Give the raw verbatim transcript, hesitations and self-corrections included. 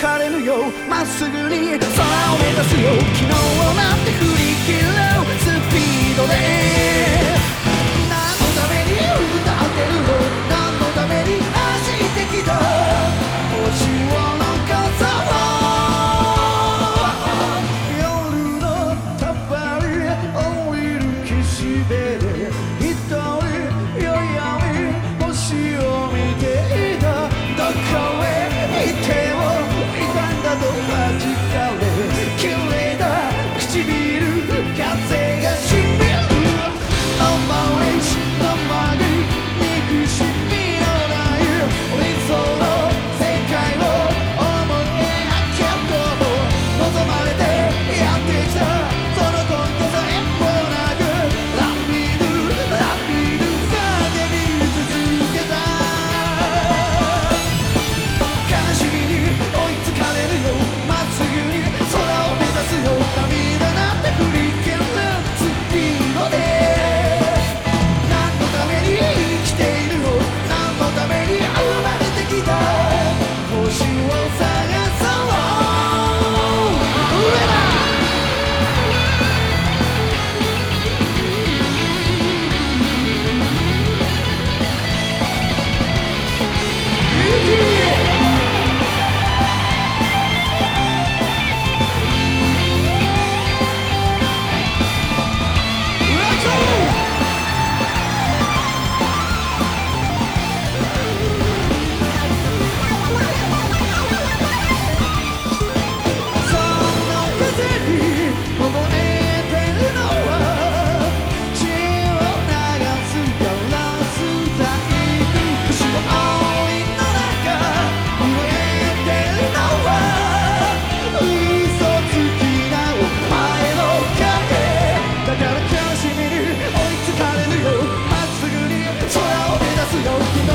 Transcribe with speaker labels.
Speaker 1: かれぬよまっすぐに空を目指すよ昨日なんて振り切るスピードで何のために歌ってるの何のために走ってきた星を残そう夜のたばり降りる岸辺で一人よやみ星を見ていたどこへ行ってもいたんだと間近で綺麗な唇風がしみる思いしのまに憎しみのない理想の世界を思い描けども望まれてやってきたその根拠さえもなくラビドゥラビドゥ叫び続けた悲しみに追いつかれるよまっすぐに空を目指すよ涙なんて振り切るスピードで何のために生きているの何のために生まれてきた星を探そう上だ昨日